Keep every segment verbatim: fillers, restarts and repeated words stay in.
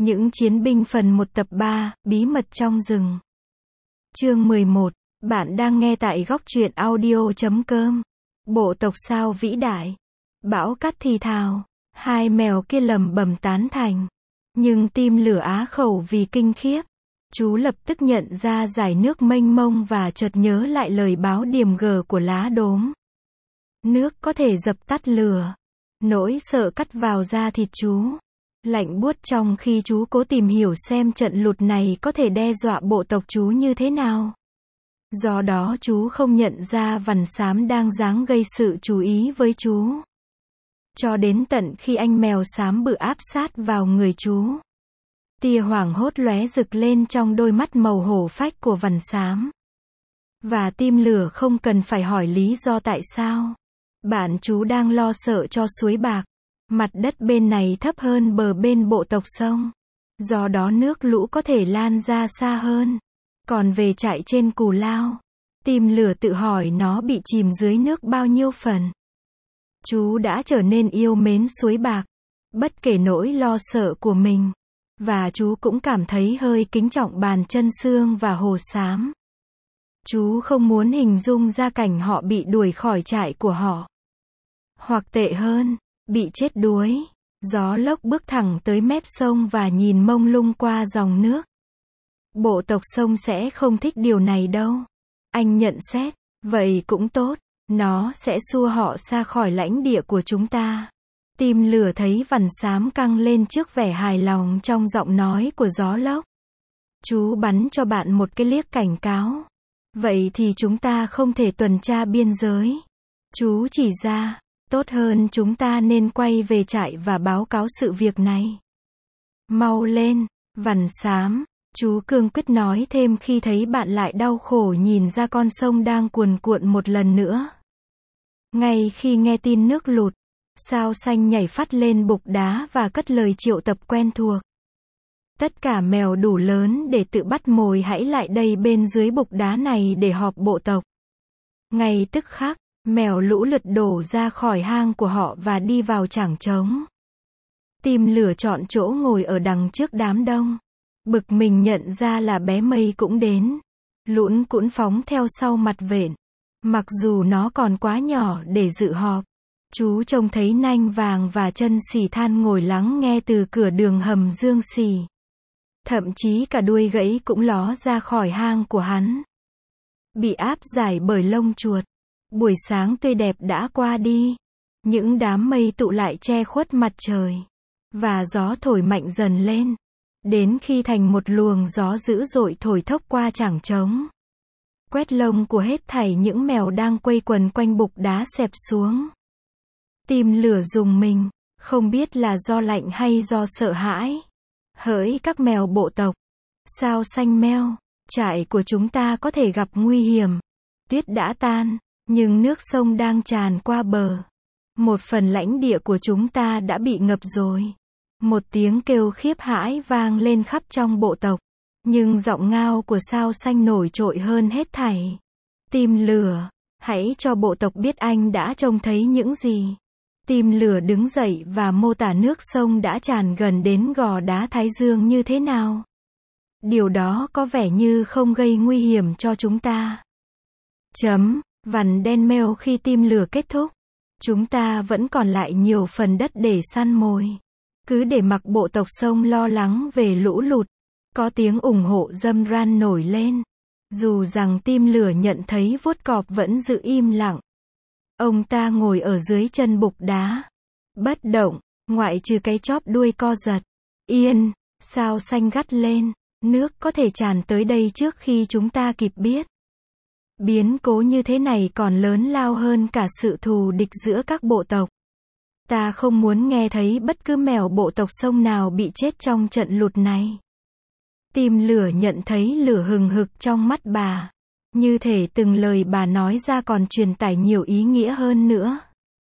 Những chiến binh phần một tập ba, bí mật trong rừng. Chương mười một. Bạn đang nghe tại góc truyện audio chấm com. Bộ tộc sao vĩ đại. Bão cát thì thào. Hai mèo kia lẩm bẩm tán thành. Nhưng tim lửa á khẩu vì kinh khiếp. Chú lập tức nhận ra dải nước mênh mông và chợt nhớ lại lời báo điềm gờ của lá đốm. Nước có thể dập tắt lửa. Nỗi sợ cắt vào da thịt chú. Lạnh buốt trong khi chú cố tìm hiểu xem trận lụt này có thể đe dọa bộ tộc chú như thế nào. Do đó chú không nhận ra vằn xám đang giáng gây sự chú ý với chú. Cho đến tận khi anh mèo xám bự áp sát vào người chú. Tia hoảng hốt lóe rực lên trong đôi mắt màu hổ phách của vằn xám. Và tim lửa không cần phải hỏi lý do tại sao. Bạn chú đang lo sợ cho suối bạc. Mặt đất bên này thấp hơn bờ bên bộ tộc sông. Do đó nước lũ có thể lan ra xa hơn. Còn về chạy trên cù lao, tim lửa tự hỏi nó bị chìm dưới nước bao nhiêu phần. Chú đã trở nên yêu mến suối bạc, bất kể nỗi lo sợ của mình. Và chú cũng cảm thấy hơi kính trọng bàn chân xương và hồ xám. Chú không muốn hình dung ra cảnh họ bị đuổi khỏi trại của họ. Hoặc tệ hơn, bị chết đuối. Gió lốc bước thẳng tới mép sông và nhìn mông lung qua dòng nước. Bộ tộc sông sẽ không thích điều này đâu. Anh nhận xét, vậy cũng tốt, nó sẽ xua họ xa khỏi lãnh địa của chúng ta. Tim lửa thấy vằn xám căng lên trước vẻ hài lòng trong giọng nói của gió lốc. Chú bắn cho bạn một cái liếc cảnh cáo. Vậy thì chúng ta không thể tuần tra biên giới. Chú chỉ ra, tốt hơn chúng ta nên quay về trại và báo cáo sự việc này. Mau lên, vằn xám. Chú cương quyết nói thêm khi thấy bạn lại đau khổ nhìn ra con sông đang cuồn cuộn một lần nữa. Ngay khi nghe tin nước lụt, sao xanh nhảy phắt lên bục đá và cất lời triệu tập quen thuộc. Tất cả mèo đủ lớn để tự bắt mồi hãy lại đây bên dưới bục đá này để họp bộ tộc. Ngay tức khắc, mèo lũ lượt đổ ra khỏi hang của họ và đi vào chảng trống. Tim lửa chọn chỗ ngồi ở đằng trước đám đông. Bực mình nhận ra là bé mây cũng đến. Lũn cũn phóng theo sau mặt vện. Mặc dù nó còn quá nhỏ để dự họp. Chú trông thấy nanh vàng và chân xỉ than ngồi lắng nghe từ cửa đường hầm dương xỉ. Thậm chí cả đuôi gãy cũng ló ra khỏi hang của hắn. Bị áp giải bởi lông chuột. Buổi sáng tươi đẹp đã qua đi. Những đám mây tụ lại che khuất mặt trời. Và gió thổi mạnh dần lên. Đến khi thành một luồng gió dữ dội thổi thốc qua chảng trống. Quét lông của hết thảy những mèo đang quây quần quanh bục đá xẹp xuống. Tim lửa rùng mình, không biết là do lạnh hay do sợ hãi. Hỡi các mèo bộ tộc, sao xanh meo, trại của chúng ta có thể gặp nguy hiểm. Tuyết đã tan, nhưng nước sông đang tràn qua bờ. Một phần lãnh địa của chúng ta đã bị ngập rồi. Một tiếng kêu khiếp hãi vang lên khắp trong bộ tộc. Nhưng giọng ngao của sao xanh nổi trội hơn hết thảy. Tim lửa, hãy cho bộ tộc biết anh đã trông thấy những gì. Tim lửa đứng dậy và mô tả nước sông đã tràn gần đến gò đá Thái Dương như thế nào. Điều đó có vẻ như không gây nguy hiểm cho chúng ta. Chấm, vằn đen meo khi tim lửa kết thúc. Chúng ta vẫn còn lại nhiều phần đất để săn mồi. Cứ để mặc bộ tộc sông lo lắng về lũ lụt. Có tiếng ủng hộ râm ran nổi lên. Dù rằng tim lửa nhận thấy vuốt cọp vẫn giữ im lặng. Ông ta ngồi ở dưới chân bục đá. Bất động, ngoại trừ cái chóp đuôi co giật. Yên, sao xanh gắt lên. Nước có thể tràn tới đây trước khi chúng ta kịp biết. Biến cố như thế này còn lớn lao hơn cả sự thù địch giữa các bộ tộc. Ta không muốn nghe thấy bất cứ mèo bộ tộc sông nào bị chết trong trận lụt này. Tim lửa nhận thấy lửa hừng hực trong mắt bà. Như thể từng lời bà nói ra còn truyền tải nhiều ý nghĩa hơn nữa.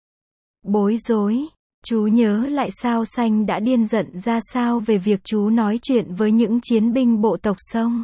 Bối rối, chú nhớ lại sao xanh đã điên giận ra sao về việc chú nói chuyện với những chiến binh bộ tộc sông.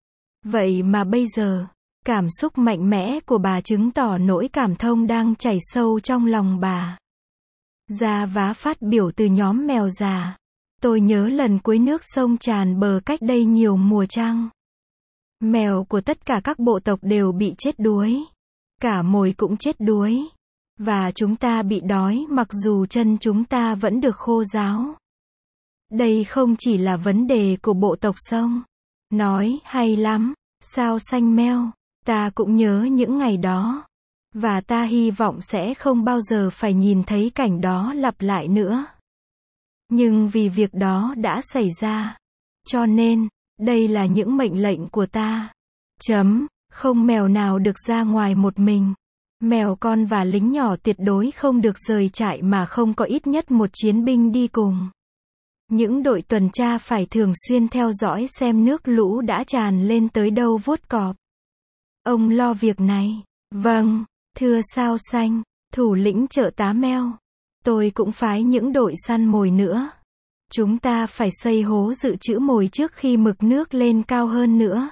Vậy mà bây giờ, cảm xúc mạnh mẽ của bà chứng tỏ nỗi cảm thông đang chảy sâu trong lòng bà. Ra vá phát biểu từ nhóm mèo già. Tôi nhớ lần cuối nước sông tràn bờ cách đây nhiều mùa trăng. Mèo của tất cả các bộ tộc đều bị chết đuối. Cả mồi cũng chết đuối. Và chúng ta bị đói mặc dù chân chúng ta vẫn được khô ráo. Đây không chỉ là vấn đề của bộ tộc sông. Nói hay lắm, sao xanh meo. Ta cũng nhớ những ngày đó. Và ta hy vọng sẽ không bao giờ phải nhìn thấy cảnh đó lặp lại nữa. Nhưng vì việc đó đã xảy ra. Cho nên, đây là những mệnh lệnh của ta. Chấm, không mèo nào được ra ngoài một mình. Mèo con và lính nhỏ tuyệt đối không được rời trại mà không có ít nhất một chiến binh đi cùng. Những đội tuần tra phải thường xuyên theo dõi xem nước lũ đã tràn lên tới đâu vuốt cọp. Ông lo việc này. Vâng, thưa sao xanh, thủ lĩnh chợ tá meo. Tôi cũng phái những đội săn mồi nữa. Chúng ta phải xây hố dự trữ mồi trước khi mực nước lên cao hơn nữa.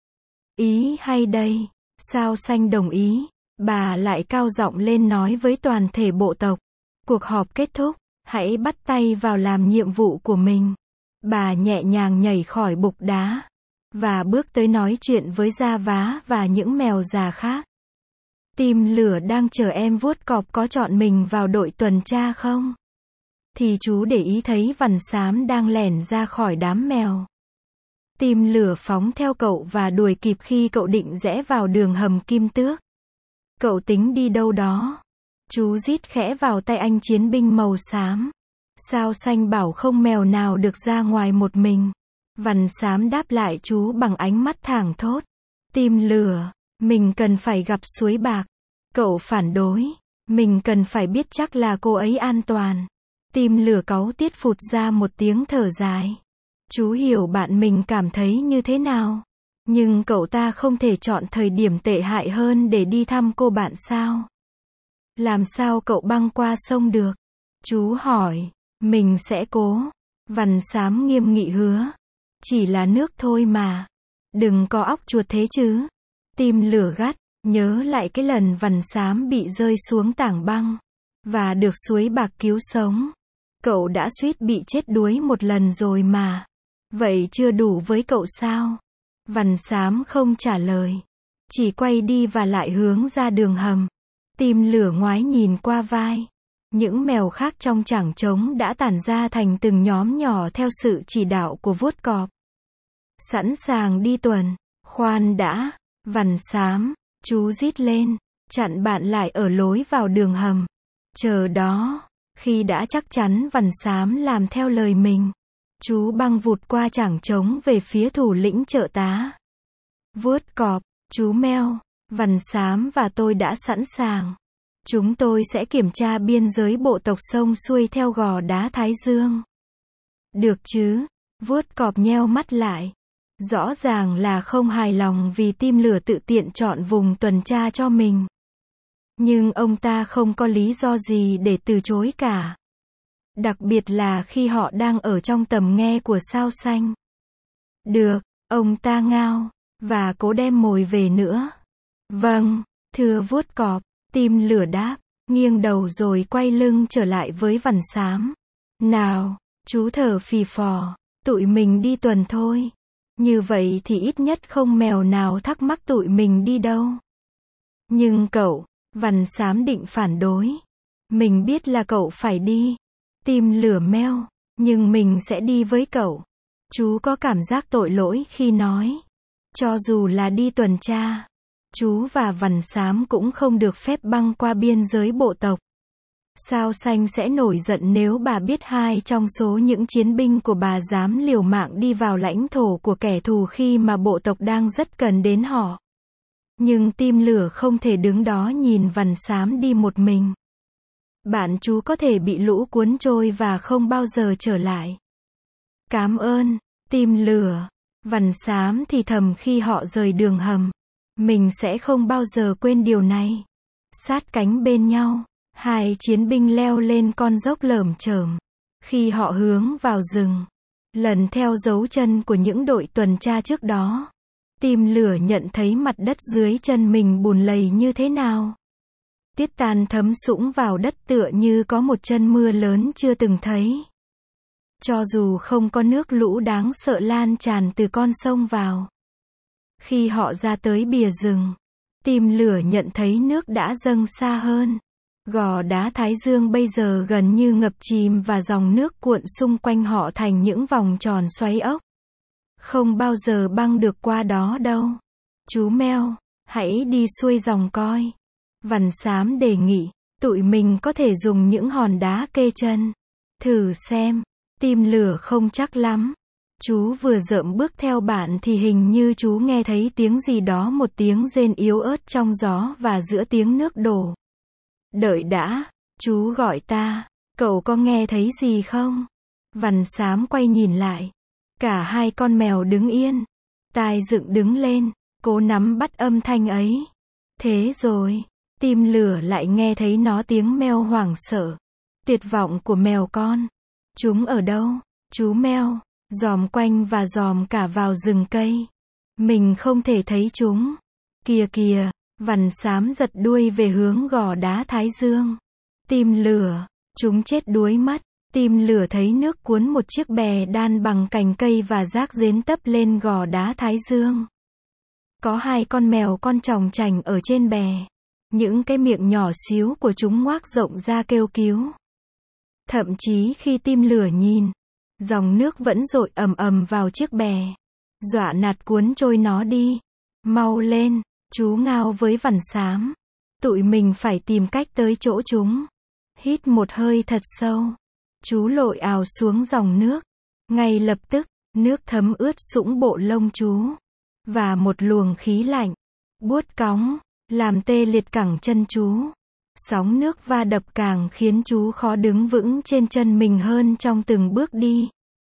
Ý hay đây, sao xanh đồng ý. Bà lại cao giọng lên nói với toàn thể bộ tộc. Cuộc họp kết thúc, hãy bắt tay vào làm nhiệm vụ của mình. Bà nhẹ nhàng nhảy khỏi bục đá. Và bước tới nói chuyện với Gia Vá và những mèo già khác. Tim lửa đang chờ em vuốt cọp có chọn mình vào đội tuần tra không? Thì chú để ý thấy vằn xám đang lẻn ra khỏi đám mèo. Tim lửa phóng theo cậu và đuổi kịp khi cậu định rẽ vào đường hầm Kim Tước. Cậu tính đi đâu đó? Chú rít khẽ vào tay anh chiến binh màu xám. Sao xanh bảo không mèo nào được ra ngoài một mình. Vằn xám đáp lại chú bằng ánh mắt thảng thốt. Tim lửa, mình cần phải gặp suối bạc. Cậu phản đối. Mình cần phải biết chắc là cô ấy an toàn. Tim lửa cáu tiết phụt ra một tiếng thở dài. Chú hiểu bạn mình cảm thấy như thế nào. Nhưng cậu ta không thể chọn thời điểm tệ hại hơn để đi thăm cô bạn sao? Làm sao cậu băng qua sông được? Chú hỏi. Mình sẽ cố. Vằn xám nghiêm nghị hứa. Chỉ là nước thôi mà. Đừng có óc chuột thế chứ. Tim lửa gắt. Nhớ lại cái lần vằn xám bị rơi xuống tảng băng. Và được suối bạc cứu sống. Cậu đã suýt bị chết đuối một lần rồi mà. Vậy chưa đủ với cậu sao? Vằn xám không trả lời. Chỉ quay đi và lại hướng ra đường hầm. Tim lửa ngoái nhìn qua vai. Những mèo khác trong chảng trống đã tản ra thành từng nhóm nhỏ theo sự chỉ đạo của vuốt cọp. Sẵn sàng đi tuần. Khoan đã. Vằn xám. Chú rít lên. Chặn bạn lại ở lối vào đường hầm. Chờ đó. Khi đã chắc chắn vằn xám làm theo lời mình. Chú băng vụt qua chảng trống về phía thủ lĩnh chợ tá. Vuốt cọp, chú meo, vằn xám và tôi đã sẵn sàng. Chúng tôi sẽ kiểm tra biên giới bộ tộc sông xuôi theo gò đá Thái Dương. Được chứ? Vuốt cọp nheo mắt lại. Rõ ràng là không hài lòng vì tim lửa tự tiện chọn vùng tuần tra cho mình. Nhưng ông ta không có lý do gì để từ chối cả. Đặc biệt là khi họ đang ở trong tầm nghe của sao xanh. Được, ông ta ngao, và cố đem mồi về nữa. Vâng, thưa vuốt cọp, tim lửa đáp, nghiêng đầu rồi quay lưng trở lại với vằn xám. Nào, chú thở phì phò, tụi mình đi tuần thôi. Như vậy thì ít nhất không mèo nào thắc mắc tụi mình đi đâu. Nhưng cậu, vằn xám định phản đối. Mình biết là cậu phải đi. Tim lửa meo, nhưng mình sẽ đi với cậu. Chú có cảm giác tội lỗi khi nói. Cho dù là đi tuần tra, chú và vằn xám cũng không được phép băng qua biên giới bộ tộc. Sao xanh sẽ nổi giận nếu bà biết hai trong số những chiến binh của bà dám liều mạng đi vào lãnh thổ của kẻ thù khi mà bộ tộc đang rất cần đến họ. Nhưng tim lửa không thể đứng đó nhìn vằn xám đi một mình. Bạn chú có thể bị lũ cuốn trôi và không bao giờ trở lại. Cám ơn, tim lửa. Vằn xám thì thầm khi họ rời đường hầm. Mình sẽ không bao giờ quên điều này. Sát cánh bên nhau, hai chiến binh leo lên con dốc lởm chởm. Khi họ hướng vào rừng, lần theo dấu chân của những đội tuần tra trước đó, tim lửa nhận thấy mặt đất dưới chân mình bùn lầy như thế nào. Tiết tan thấm sũng vào đất tựa như có một chân mưa lớn chưa từng thấy. Cho dù không có nước lũ đáng sợ lan tràn từ con sông vào. Khi họ ra tới bìa rừng, Tim Lửa nhận thấy nước đã dâng xa hơn. Gò đá Thái Dương bây giờ gần như ngập chìm và dòng nước cuộn xung quanh họ thành những vòng tròn xoáy ốc. Không bao giờ băng được qua đó đâu. Chú Mèo, hãy đi xuôi dòng coi. Vằn Xám đề nghị, tụi mình có thể dùng những hòn đá kê chân. Thử xem. Tim Lửa không chắc lắm. Chú vừa dợm bước theo bạn thì hình như chú nghe thấy tiếng gì đó, một tiếng rên yếu ớt trong gió và giữa tiếng nước đổ. Đợi đã, chú gọi ta, cậu có nghe thấy gì không? Vằn Xám quay nhìn lại. Cả hai con mèo đứng yên. Tai dựng đứng lên, cố nắm bắt âm thanh ấy. Thế rồi, Tim Lửa lại nghe thấy nó tiếng meo hoảng sợ. Tuyệt vọng của mèo con. Chúng ở đâu? Chú Mèo dòm quanh và dòm cả vào rừng cây. Mình không thể thấy chúng. Kìa kìa, Vằn Xám giật đuôi về hướng gò đá Thái Dương. Tim Lửa, chúng chết đuối mất. Tim Lửa thấy nước cuốn một chiếc bè đan bằng cành cây và rác rến tấp lên gò đá Thái Dương. Có hai con mèo con chòng chành ở trên bè. Những cái miệng nhỏ xíu của chúng ngoác rộng ra kêu cứu. Thậm chí khi Tim Lửa nhìn, dòng nước vẫn dội ầm ầm vào chiếc bè. Dọa nạt cuốn trôi nó đi. Mau lên, chú ngao với Vằn Xám. Tụi mình phải tìm cách tới chỗ chúng. Hít một hơi thật sâu. Chú lội ào xuống dòng nước. Ngay lập tức, nước thấm ướt sũng bộ lông chú. Và một luồng khí lạnh, buốt cóng, làm tê liệt cẳng chân chú. Sóng nước va đập càng khiến chú khó đứng vững trên chân mình hơn trong từng bước đi.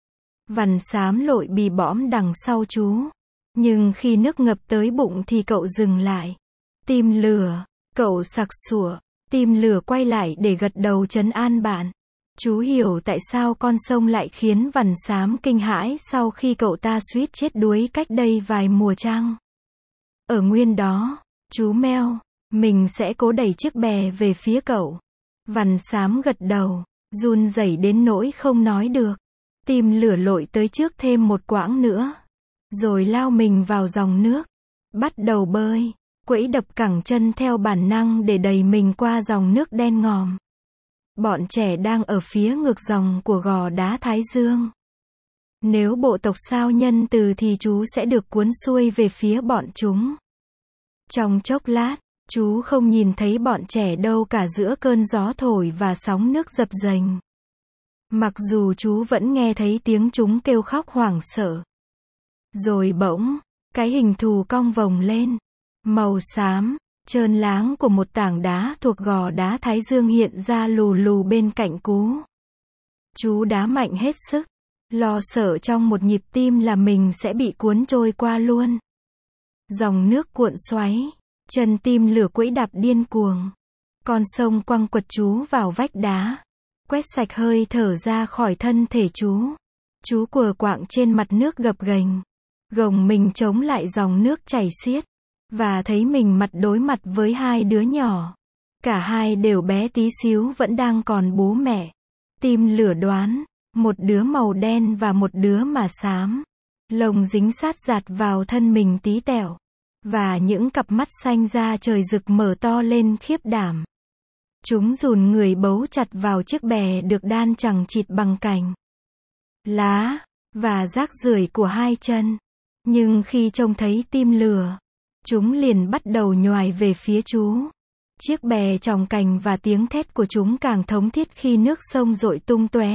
Vằn Xám lội bì bõm đằng sau chú. Nhưng khi nước ngập tới bụng thì cậu dừng lại. Tim Lửa, cậu sặc sủa. Tim Lửa quay lại để gật đầu trấn an bạn. Chú hiểu tại sao con sông lại khiến Vằn Xám kinh hãi sau khi cậu ta suýt chết đuối cách đây vài mùa trăng. Ở nguyên đó, chú Mèo, mình sẽ cố đẩy chiếc bè về phía cậu. Vằn Xám gật đầu, run rẩy đến nỗi không nói được. Tim Lửa lội tới trước thêm một quãng nữa. Rồi lao mình vào dòng nước. Bắt đầu bơi, quẫy đập cẳng chân theo bản năng để đẩy mình qua dòng nước đen ngòm. Bọn trẻ đang ở phía ngược dòng của gò đá Thái Dương. Nếu bộ tộc sao nhân từ thì chú sẽ được cuốn xuôi về phía bọn chúng. Trong chốc lát, chú không nhìn thấy bọn trẻ đâu cả giữa cơn gió thổi và sóng nước dập dềnh. Mặc dù chú vẫn nghe thấy tiếng chúng kêu khóc hoảng sợ. Rồi bỗng, cái hình thù cong vòng lên, màu xám, trơn láng của một tảng đá thuộc gò đá Thái Dương hiện ra lù lù bên cạnh cú. Chú đá mạnh hết sức, lo sợ trong một nhịp tim là mình sẽ bị cuốn trôi qua luôn. Dòng nước cuộn xoáy, chân Tim Lửa quẫy đạp điên cuồng. Con sông quăng quật chú vào vách đá, quét sạch hơi thở ra khỏi thân thể chú. Chú quờ quạng trên mặt nước gập ghềnh, gồng mình chống lại dòng nước chảy xiết, và thấy mình mặt đối mặt với hai đứa nhỏ. Cả hai đều bé tí xíu vẫn đang còn bú mẹ. Tim Lửa đoán, một đứa màu đen và một đứa mà xám. Lông dính sát dạt vào thân mình tí tẹo. Và những cặp mắt xanh da trời rực mở to lên khiếp đảm. Chúng dùn người bấu chặt vào chiếc bè được đan chằng chịt bằng cành, lá, và rác rưởi của hai chân. Nhưng khi trông thấy Tim Lửa, chúng liền bắt đầu nhoài về phía chú. Chiếc bè tròng cành và tiếng thét của chúng càng thống thiết khi nước sông dội tung tóe,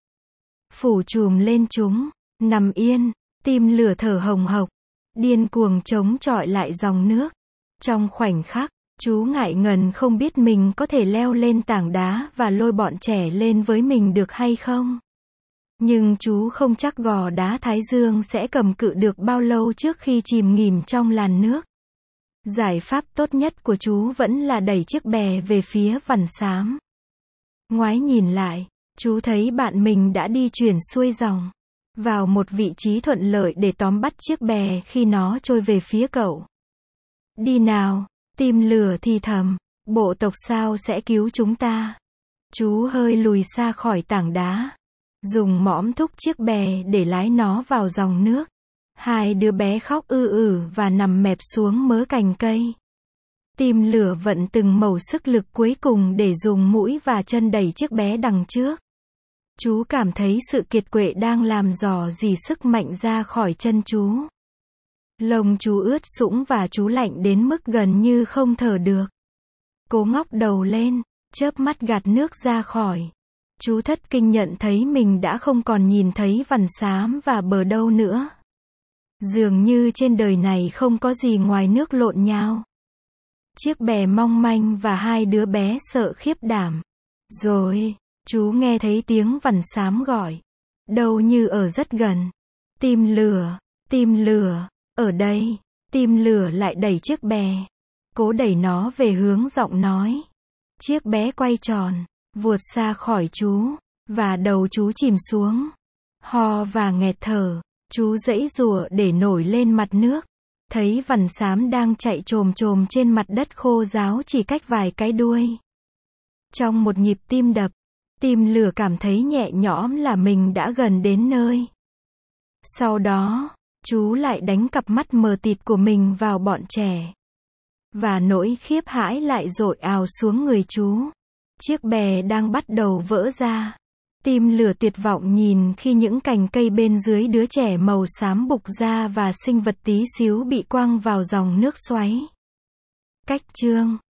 phủ trùm lên chúng. Nằm yên, Tim Lửa thở hồng hộc, điên cuồng chống chọi lại dòng nước. Trong khoảnh khắc, chú ngại ngần không biết mình có thể leo lên tảng đá và lôi bọn trẻ lên với mình được hay không. Nhưng chú không chắc gò đá Thái Dương sẽ cầm cự được bao lâu trước khi chìm nghỉm trong làn nước. Giải pháp tốt nhất của chú vẫn là đẩy chiếc bè về phía Vằn Xám. Ngoái nhìn lại, chú thấy bạn mình đã đi chuyển xuôi dòng, vào một vị trí thuận lợi để tóm bắt chiếc bè khi nó trôi về phía cậu. Đi nào, Tim Lửa thì thầm, bộ tộc sao sẽ cứu chúng ta. Chú hơi lùi xa khỏi tảng đá, dùng mõm thúc chiếc bè để lái nó vào dòng nước. Hai đứa bé khóc ư ử và nằm mẹp xuống mớ cành cây. Tim lửa vận từng mẩu sức lực cuối cùng để dùng mũi và chân đẩy chiếc bé đằng trước. Chú cảm thấy sự kiệt quệ đang làm rò rỉ sức mạnh ra khỏi chân chú. Lông chú ướt sũng và chú lạnh đến mức gần như không thở được. Cố ngóc đầu lên, chớp mắt gạt nước ra khỏi. Chú thất kinh nhận thấy mình đã không còn nhìn thấy vằn xám và bờ đâu nữa. Dường như trên đời này không có gì ngoài nước lộn nhao. Chiếc bè mong manh và hai đứa bé sợ khiếp đảm. Rồi, chú nghe thấy tiếng vằn xám gọi. Đâu như ở rất gần. Tim lửa, tim lửa, ở đây. Tim lửa lại đẩy chiếc bè. Cố đẩy nó về hướng giọng nói. Chiếc bé quay tròn, vụt xa khỏi chú, và đầu chú chìm xuống. Ho và nghẹt thở, chú giãy giụa để nổi lên mặt nước. Thấy vằn xám đang chạy chồm chồm trên mặt đất khô ráo chỉ cách vài cái đuôi. Trong một nhịp tim đập, tim lửa cảm thấy nhẹ nhõm là mình đã gần đến nơi. Sau đó, chú lại đánh cặp mắt mờ tịt của mình vào bọn trẻ. Và nỗi khiếp hãi lại dội ào xuống người chú. Chiếc bè đang bắt đầu vỡ ra. Tim lửa tuyệt vọng nhìn khi những cành cây bên dưới đứa trẻ màu xám bục ra và sinh vật tí xíu bị quăng vào dòng nước xoáy. Cách chương